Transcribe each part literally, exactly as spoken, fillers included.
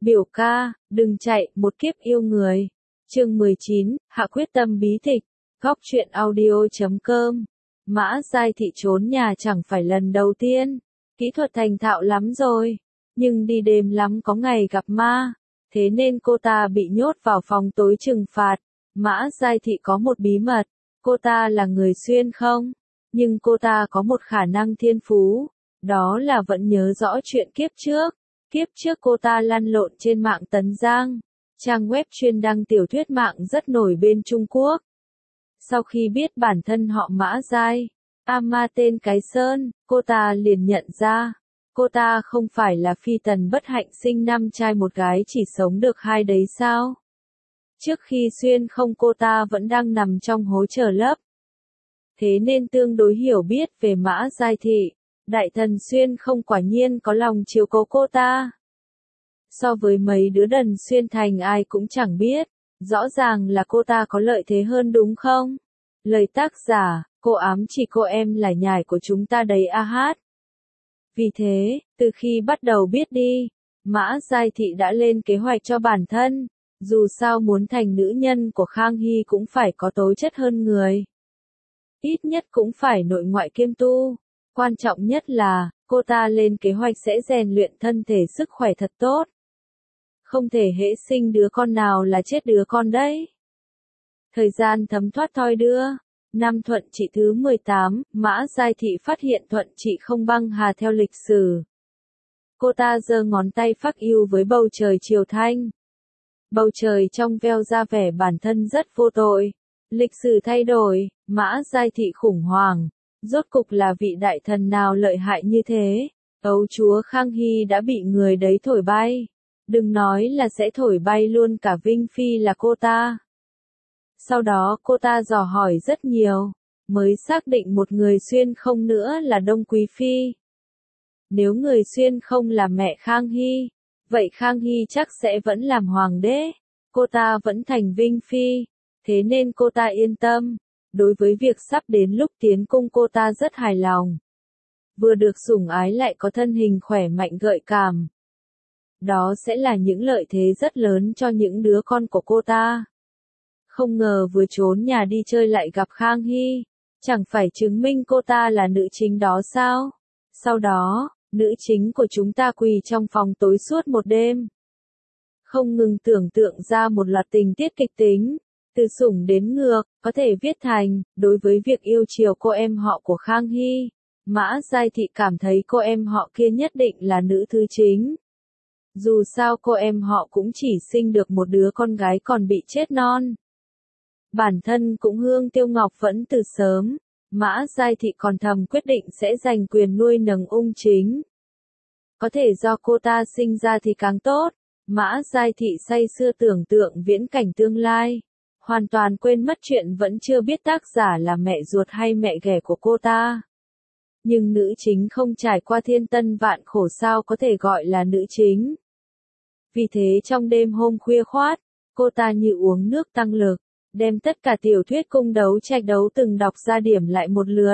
Biểu ca, đừng chạy, một kiếp yêu người. Chương mười chín, Hạ quyết tâm bí tịch. Góc truyện audio chấm com. Mã Giai Thị trốn nhà chẳng phải lần đầu tiên. Kỹ thuật thành thạo lắm rồi. Nhưng đi đêm lắm có ngày gặp ma. Thế nên cô ta bị nhốt vào phòng tối trừng phạt. Mã Giai Thị có một bí mật. Cô ta là người xuyên không? Nhưng cô ta có một khả năng thiên phú. Đó là vẫn nhớ rõ chuyện kiếp trước. Kiếp trước cô ta lăn lộn trên mạng Tấn Giang, trang web chuyên đăng tiểu thuyết mạng rất nổi bên Trung Quốc. Sau khi biết bản thân họ Mã Giai, ama tên cái Sơn, cô ta liền nhận ra, cô ta không phải là phi tần bất hạnh sinh năm trai một gái chỉ sống được hai đấy sao? Trước khi xuyên không cô ta vẫn đang nằm trong hố chờ lấp. Thế nên tương đối hiểu biết về Mã Giai Thị. Đại thần xuyên không quả nhiên có lòng chiếu cố cô ta. So với mấy đứa đần xuyên thành ai cũng chẳng biết, rõ ràng là cô ta có lợi thế hơn đúng không? Lời tác giả, cô ám chỉ cô em là nhải của chúng ta đấy a hát. Vì thế, từ khi bắt đầu biết đi, Mã Giai Thị đã lên kế hoạch cho bản thân, dù sao muốn thành nữ nhân của Khang Hy cũng phải có tố chất hơn người. Ít nhất cũng phải nội ngoại kiêm tu. Quan trọng nhất là, cô ta lên kế hoạch sẽ rèn luyện thân thể sức khỏe thật tốt. Không thể hễ sinh đứa con nào là chết đứa con đấy. Thời gian thấm thoát thoi đưa. Năm Thuận Trị thứ mười tám, Mã Giai Thị phát hiện Thuận Trị không băng hà theo lịch sử. Cô ta giơ ngón tay phác yêu với bầu trời chiều thanh. Bầu trời trong veo ra vẻ bản thân rất vô tội. Lịch sử thay đổi, Mã Giai Thị khủng hoảng. Rốt cục là vị đại thần nào lợi hại như thế? Ấu chúa Khang Hy đã bị người đấy thổi bay. Đừng nói là sẽ thổi bay luôn cả Vinh Phi là cô ta. Sau đó cô ta dò hỏi rất nhiều, mới xác định một người xuyên không nữa là Đông Quý Phi. Nếu người xuyên không là mẹ Khang Hy, vậy Khang Hy chắc sẽ vẫn làm hoàng đế. Cô ta vẫn thành Vinh Phi, thế nên cô ta yên tâm. Đối với việc sắp đến lúc tiến cung cô ta rất hài lòng. Vừa được sủng ái lại có thân hình khỏe mạnh gợi cảm. Đó sẽ là những lợi thế rất lớn cho những đứa con của cô ta. Không ngờ vừa trốn nhà đi chơi lại gặp Khang Hy. Chẳng phải chứng minh cô ta là nữ chính đó sao? Sau đó, nữ chính của chúng ta quỳ trong phòng tối suốt một đêm. Không ngừng tưởng tượng ra một loạt tình tiết kịch tính. Từ sủng đến ngược, có thể viết thành, đối với việc yêu chiều cô em họ của Khang Hy, Mã Giai Thị cảm thấy cô em họ kia nhất định là nữ thứ chính. Dù sao cô em họ cũng chỉ sinh được một đứa con gái còn bị chết non. Bản thân cũng Hương Tiêu Ngọc vẫn từ sớm, Mã Giai Thị còn thầm quyết định sẽ giành quyền nuôi nấng ung chính. Có thể do cô ta sinh ra thì càng tốt, Mã Giai Thị say sưa tưởng tượng viễn cảnh tương lai. Hoàn toàn quên mất chuyện vẫn chưa biết tác giả là mẹ ruột hay mẹ ghẻ của cô ta. Nhưng nữ chính không trải qua thiên tân vạn khổ sao có thể gọi là nữ chính. Vì thế trong đêm hôm khuya khoát, cô ta như uống nước tăng lực, đem tất cả tiểu thuyết cung đấu trạch đấu từng đọc ra điểm lại một lượt.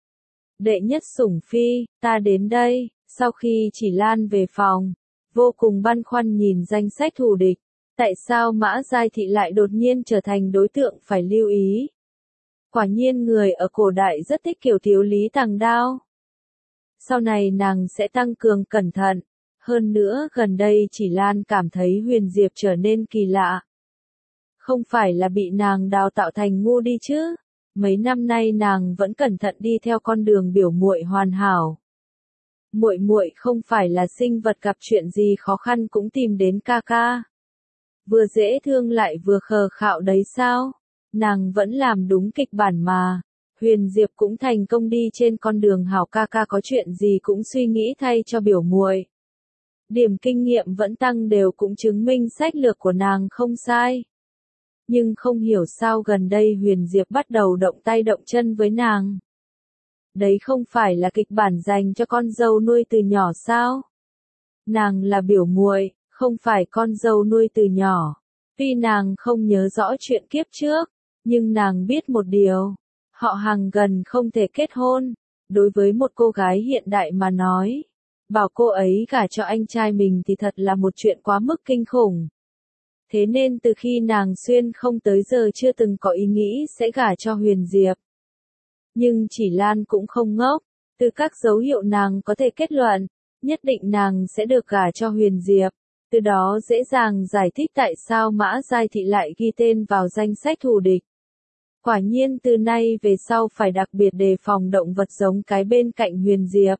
Đệ nhất sủng phi, ta đến đây, sau khi chỉ Lan về phòng, vô cùng băn khoăn nhìn danh sách thù địch. Tại sao Mã Giai Thị lại đột nhiên trở thành đối tượng phải lưu ý? Quả nhiên người ở cổ đại rất thích kiểu thiếu lý tàng đao. Sau này nàng sẽ tăng cường cẩn thận. Hơn nữa gần đây chỉ Lan cảm thấy Huyền Diệp trở nên kỳ lạ. Không phải là bị nàng đào tạo thành ngu đi chứ? Mấy năm nay nàng vẫn cẩn thận đi theo con đường biểu muội hoàn hảo. Muội muội không phải là sinh vật gặp chuyện gì khó khăn cũng tìm đến ca ca. Vừa dễ thương lại vừa khờ khạo đấy sao? Nàng vẫn làm đúng kịch bản mà. Huyền Diệp cũng thành công đi trên con đường hảo ca ca có chuyện gì cũng suy nghĩ thay cho biểu muội. Điểm kinh nghiệm vẫn tăng đều cũng chứng minh sách lược của nàng không sai. Nhưng không hiểu sao gần đây Huyền Diệp bắt đầu động tay động chân với nàng. Đấy không phải là kịch bản dành cho con dâu nuôi từ nhỏ sao? Nàng là biểu muội, không phải con dâu nuôi từ nhỏ. Tuy nàng không nhớ rõ chuyện kiếp trước, nhưng nàng biết một điều. Họ hàng gần không thể kết hôn. Đối với một cô gái hiện đại mà nói, bảo cô ấy gả cho anh trai mình thì thật là một chuyện quá mức kinh khủng. Thế nên từ khi nàng xuyên không tới giờ chưa từng có ý nghĩ sẽ gả cho Huyền Diệp. Nhưng chỉ Lan cũng không ngốc, từ các dấu hiệu nàng có thể kết luận, nhất định nàng sẽ được gả cho Huyền Diệp, từ đó dễ dàng giải thích tại sao Mã Giai Thị lại ghi tên vào danh sách thù địch. Quả nhiên từ nay về sau phải đặc biệt đề phòng động vật giống cái bên cạnh Huyền Diệp.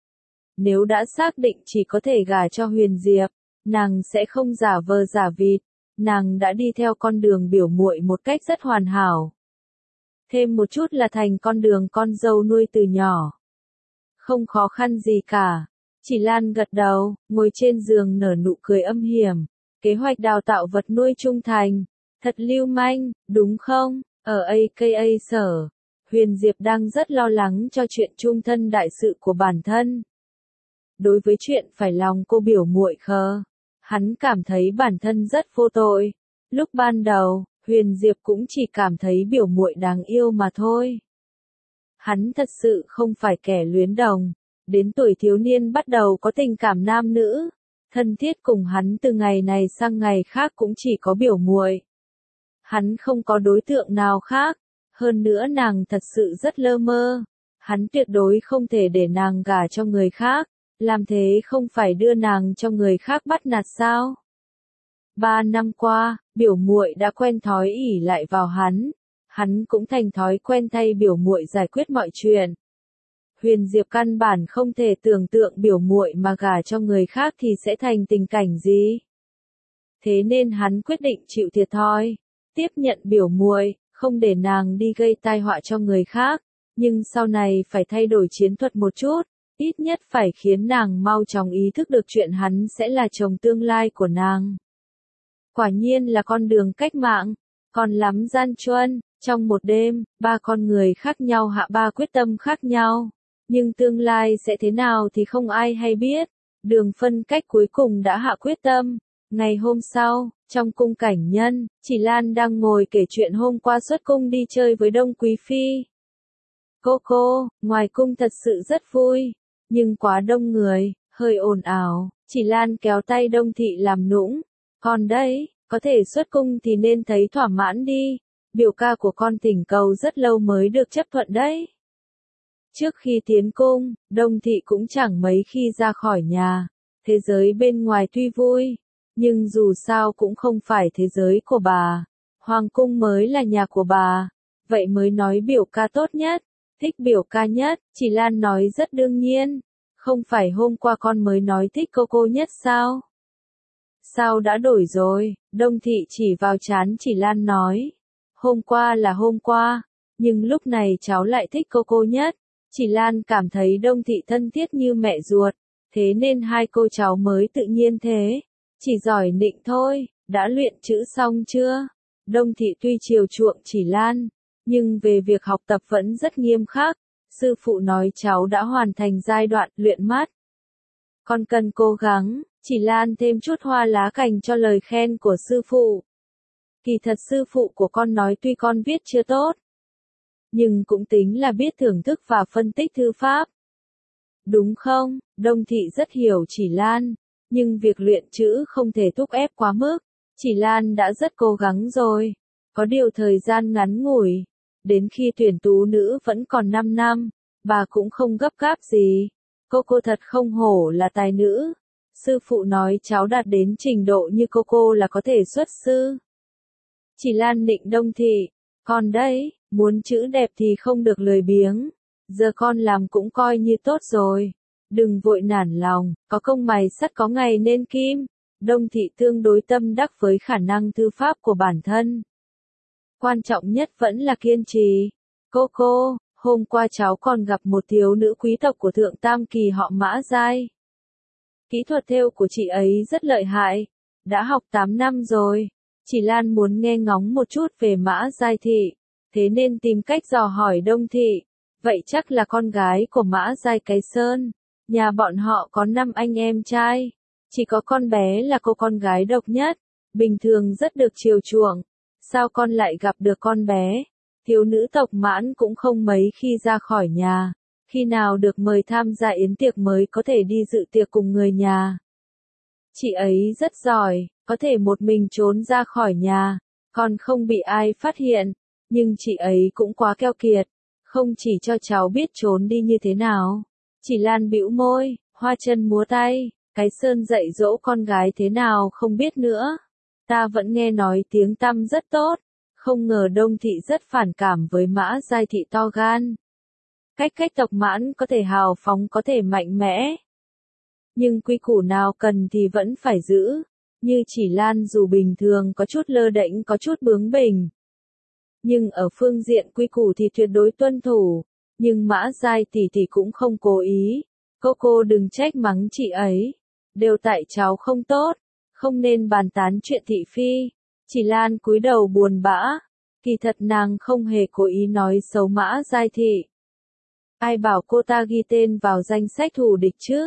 Nếu đã xác định chỉ có thể gả cho Huyền Diệp, nàng sẽ không giả vờ giả vịt, nàng đã đi theo con đường biểu muội một cách rất hoàn hảo. Thêm một chút là thành con đường con dâu nuôi từ nhỏ. Không khó khăn gì cả. Chỉ Lan gật đầu, ngồi trên giường nở nụ cười âm hiểm. Kế hoạch đào tạo vật nuôi trung thành. Thật lưu manh, đúng không? Ở a ca a sở, Huyền Diệp đang rất lo lắng cho chuyện chung thân đại sự của bản thân. Đối với chuyện phải lòng cô biểu muội khờ, hắn cảm thấy bản thân rất vô tội. Lúc ban đầu, Huyền Diệp cũng chỉ cảm thấy biểu muội đáng yêu mà thôi. Hắn thật sự không phải kẻ luyến đồng, đến tuổi thiếu niên bắt đầu có tình cảm nam nữ, thân thiết cùng hắn từ ngày này sang ngày khác cũng chỉ có biểu muội. Hắn không có đối tượng nào khác, hơn nữa nàng thật sự rất lơ mơ, hắn tuyệt đối không thể để nàng gả cho người khác, làm thế không phải đưa nàng cho người khác bắt nạt sao? Ba năm qua, biểu muội đã quen thói ỷ lại vào hắn, hắn cũng thành thói quen thay biểu muội giải quyết mọi chuyện. Huyền Diệp căn bản không thể tưởng tượng biểu muội mà gả cho người khác thì sẽ thành tình cảnh gì. Thế nên hắn quyết định chịu thiệt thòi, tiếp nhận biểu muội, không để nàng đi gây tai họa cho người khác, nhưng sau này phải thay đổi chiến thuật một chút, ít nhất phải khiến nàng mau chóng ý thức được chuyện hắn sẽ là chồng tương lai của nàng. Quả nhiên là con đường cách mạng, còn lắm gian truân, trong một đêm, ba con người khác nhau hạ ba quyết tâm khác nhau, nhưng tương lai sẽ thế nào thì không ai hay biết, đường phân cách cuối cùng đã hạ quyết tâm. Ngày hôm sau, trong cung cảnh nhân, Chỉ Lan đang ngồi kể chuyện hôm qua xuất cung đi chơi với Đông Quý Phi. Cô cô, ngoài cung thật sự rất vui, nhưng quá đông người, hơi ồn ào, Chỉ Lan kéo tay Đông Thị làm nũng. Còn đấy, có thể xuất cung thì nên thấy thỏa mãn đi, biểu ca của con thỉnh cầu rất lâu mới được chấp thuận đấy. Trước khi tiến cung, Đông Thị cũng chẳng mấy khi ra khỏi nhà, thế giới bên ngoài tuy vui, nhưng dù sao cũng không phải thế giới của bà, hoàng cung mới là nhà của bà, vậy mới nói biểu ca tốt nhất, thích biểu ca nhất, Chỉ Lan nói rất đương nhiên, không phải hôm qua con mới nói thích cô cô nhất sao? Sao đã đổi rồi? Đông Thị chỉ vào trán Chỉ Lan nói, hôm qua là hôm qua, nhưng lúc này cháu lại thích cô cô nhất. Chỉ Lan cảm thấy Đông Thị thân thiết như mẹ ruột, thế nên hai cô cháu mới tự nhiên thế. Chỉ giỏi nịnh thôi, đã luyện chữ xong chưa? Đông Thị tuy chiều chuộng Chỉ Lan, nhưng về việc học tập vẫn rất nghiêm khắc. Sư phụ nói cháu đã hoàn thành giai đoạn luyện mắt. Con cần cố gắng, Chỉ Lan thêm chút hoa lá cành cho lời khen của sư phụ. Kỳ thật sư phụ của con nói tuy con viết chưa tốt, nhưng cũng tính là biết thưởng thức và phân tích thư pháp. Đúng không? Đông Thị rất hiểu Chỉ Lan, nhưng việc luyện chữ không thể thúc ép quá mức. Chỉ Lan đã rất cố gắng rồi, có điều thời gian ngắn ngủi, đến khi tuyển tú nữ vẫn còn năm năm, bà cũng không gấp gáp gì. Cô cô thật không hổ là tài nữ. Sư phụ nói cháu đạt đến trình độ như cô cô là có thể xuất sư. Chỉ Lan nịnh Đông Thị, còn đấy, muốn chữ đẹp thì không được lười biếng. Giờ con làm cũng coi như tốt rồi. Đừng vội nản lòng, có công mài sắt có ngày nên kim. Đông Thị tương đối tâm đắc với khả năng thư pháp của bản thân. Quan trọng nhất vẫn là kiên trì. Cô cô, hôm qua cháu còn gặp một thiếu nữ quý tộc của Thượng Tam Kỳ họ Mã Giai. Kỹ thuật thêu của chị ấy rất lợi hại, đã học tám năm rồi. Chỉ Lan muốn nghe ngóng một chút về Mã Giai Thị, thế nên tìm cách dò hỏi Đông Thị. Vậy chắc là con gái của Mã Giai Cái Sơn. Nhà bọn họ có năm anh em trai, chỉ có con bé là cô con gái độc nhất, bình thường rất được chiều chuộng. Sao con lại gặp được con bé? Thiếu nữ tộc Mãn cũng không mấy khi ra khỏi nhà, Khi nào được mời tham gia yến tiệc mới có thể đi dự tiệc cùng người nhà. Chị ấy rất giỏi, có thể một mình trốn ra khỏi nhà, còn không bị ai phát hiện, nhưng chị ấy cũng quá keo kiệt, không chỉ cho cháu biết trốn đi như thế nào. Chỉ Lan bĩu môi, hoa chân múa tay, cái Sơn dạy dỗ con gái thế nào không biết nữa. Ta vẫn nghe nói tiếng tăm rất tốt, không ngờ Đông Thị rất phản cảm với Mã Giai Thị to gan. Cách cách tộc Mãn có thể hào phóng có thể mạnh mẽ. Nhưng quy củ nào cần thì vẫn phải giữ, như Chỉ Lan dù bình thường có chút lơ đễnh có chút bướng bỉnh. Nhưng ở phương diện quy củ thì tuyệt đối tuân thủ, nhưng Mã Giai tỷ tỷ cũng không cố ý. Cô cô đừng trách mắng chị ấy, đều tại cháu không tốt, không nên bàn tán chuyện thị phi. Chỉ Lan cúi đầu buồn bã, kỳ thật nàng không hề cố ý nói xấu Mã Giai Thị. Ai bảo cô ta ghi tên vào danh sách thù địch chứ?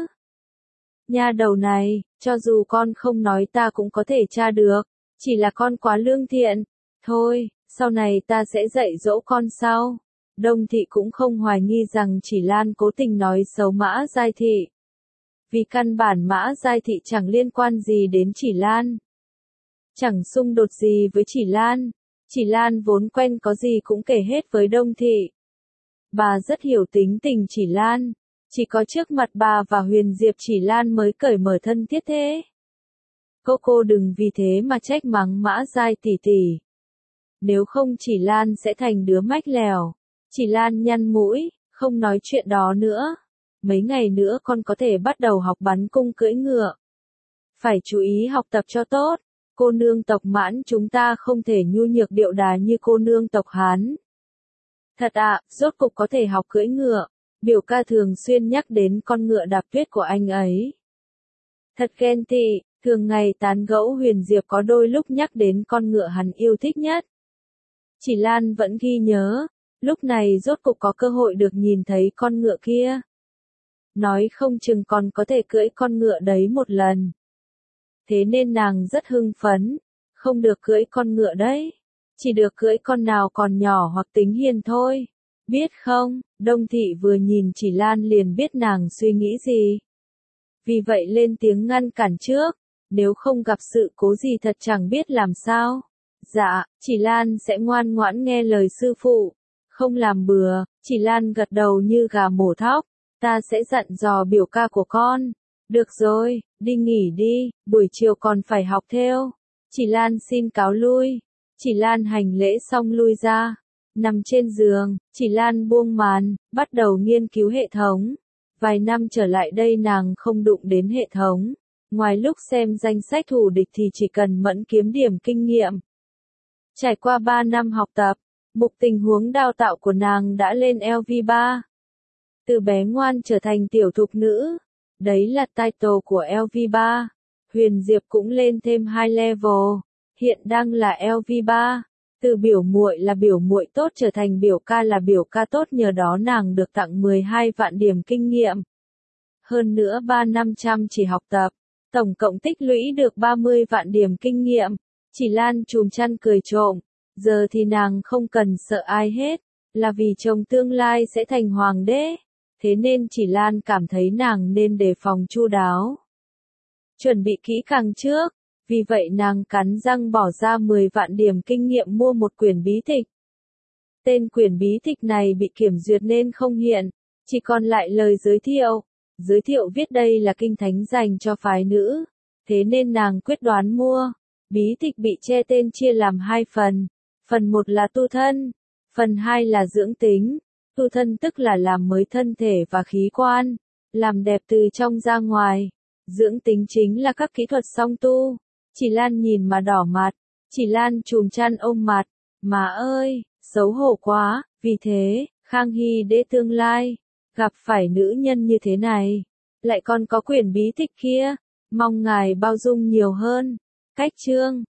Nha đầu này, cho dù con không nói ta cũng có thể tra được, chỉ là con quá lương thiện. Thôi, sau này ta sẽ dạy dỗ con sau. Đông Thị cũng không hoài nghi rằng Chỉ Lan cố tình nói xấu Mã Giai Thị. Vì căn bản Mã Giai Thị chẳng liên quan gì đến Chỉ Lan. Chẳng xung đột gì với Chỉ Lan. Chỉ Lan vốn quen có gì cũng kể hết với Đông Thị. Bà rất hiểu tính tình Chỉ Lan. Chỉ có trước mặt bà và Huyền Diệp Chỉ Lan mới cởi mở thân thiết thế. Cô cô đừng vì thế mà trách mắng Mã Giai tỷ tỷ. Nếu không Chỉ Lan sẽ thành đứa mách lèo. Chỉ Lan nhăn mũi, không nói chuyện đó nữa. Mấy ngày nữa con có thể bắt đầu học bắn cung cưỡi ngựa. Phải chú ý học tập cho tốt. Cô nương tộc Mãn chúng ta không thể nhu nhược điệu đà như cô nương tộc Hán. Thật ạ, à, rốt cục có thể học cưỡi ngựa. Biểu ca thường xuyên nhắc đến con ngựa đạp tuyết của anh ấy. Thật ghen tị, thường ngày tán gẫu Huyền Diệp có đôi lúc nhắc đến con ngựa hắn yêu thích nhất. Chỉ Lan vẫn ghi nhớ, lúc này rốt cục có cơ hội được nhìn thấy con ngựa kia. Nói không chừng còn có thể cưỡi con ngựa đấy một lần. Thế nên nàng rất hưng phấn, không được cưỡi con ngựa đấy. Chỉ được cưỡi con nào còn nhỏ hoặc tính hiền thôi. Biết không, Đông Thị vừa nhìn Chỉ Lan liền biết nàng suy nghĩ gì. Vì vậy lên tiếng ngăn cản trước, nếu không gặp sự cố gì thật chẳng biết làm sao. Dạ, Chỉ Lan sẽ ngoan ngoãn nghe lời sư phụ, không làm bừa. Chỉ Lan gật đầu như gà mổ thóc, ta sẽ dặn dò biểu ca của con. Được rồi, đi nghỉ đi, buổi chiều còn phải học theo. Chỉ Lan xin cáo lui. Chỉ Lan hành lễ xong lui ra. Nằm trên giường, Chỉ Lan buông màn, bắt đầu nghiên cứu hệ thống. Vài năm trở lại đây nàng không đụng đến hệ thống. Ngoài lúc xem danh sách thù địch thì chỉ cần mẫn kiếm điểm kinh nghiệm. Trải qua ba năm học tập, mục tình huống đào tạo của nàng đã lên L V ba. Từ bé ngoan trở thành tiểu thục nữ. Đấy là title của L V ba. Huyền Diệp cũng lên thêm hai level. Hiện đang là L V ba. Từ biểu muội là biểu muội tốt trở thành biểu ca là biểu ca tốt, nhờ đó nàng được tặng mười hai vạn điểm kinh nghiệm. Hơn nữa ba năm chăm chỉ học tập, tổng cộng tích lũy được ba mươi vạn điểm kinh nghiệm. Chỉ Lan chùm chăn cười trộm, giờ thì nàng không cần sợ ai hết, là vì chồng tương lai sẽ thành hoàng đế. Thế nên Chỉ Lan cảm thấy nàng nên đề phòng chu đáo. Chuẩn bị kỹ càng trước. Vì vậy nàng cắn răng bỏ ra mười vạn điểm kinh nghiệm mua một quyển bí tịch. Tên quyển bí tịch này bị kiểm duyệt nên không hiện, chỉ còn lại lời giới thiệu. Giới thiệu viết đây là kinh thánh dành cho phái nữ, thế nên nàng quyết đoán mua. Bí tịch bị che tên chia làm hai phần. Phần một là tu thân, phần hai là dưỡng tính. Tu thân tức là làm mới thân thể và khí quan, làm đẹp từ trong ra ngoài. Dưỡng tính chính là các kỹ thuật song tu. Chỉ Lan nhìn mà đỏ mặt, Chỉ Lan chùm chăn ôm mặt, má ơi, xấu hổ quá. Vì thế, Khang Hy đế tương lai, gặp phải nữ nhân như thế này, lại còn có quyển bí tịch kia, mong ngài bao dung nhiều hơn. Cách chương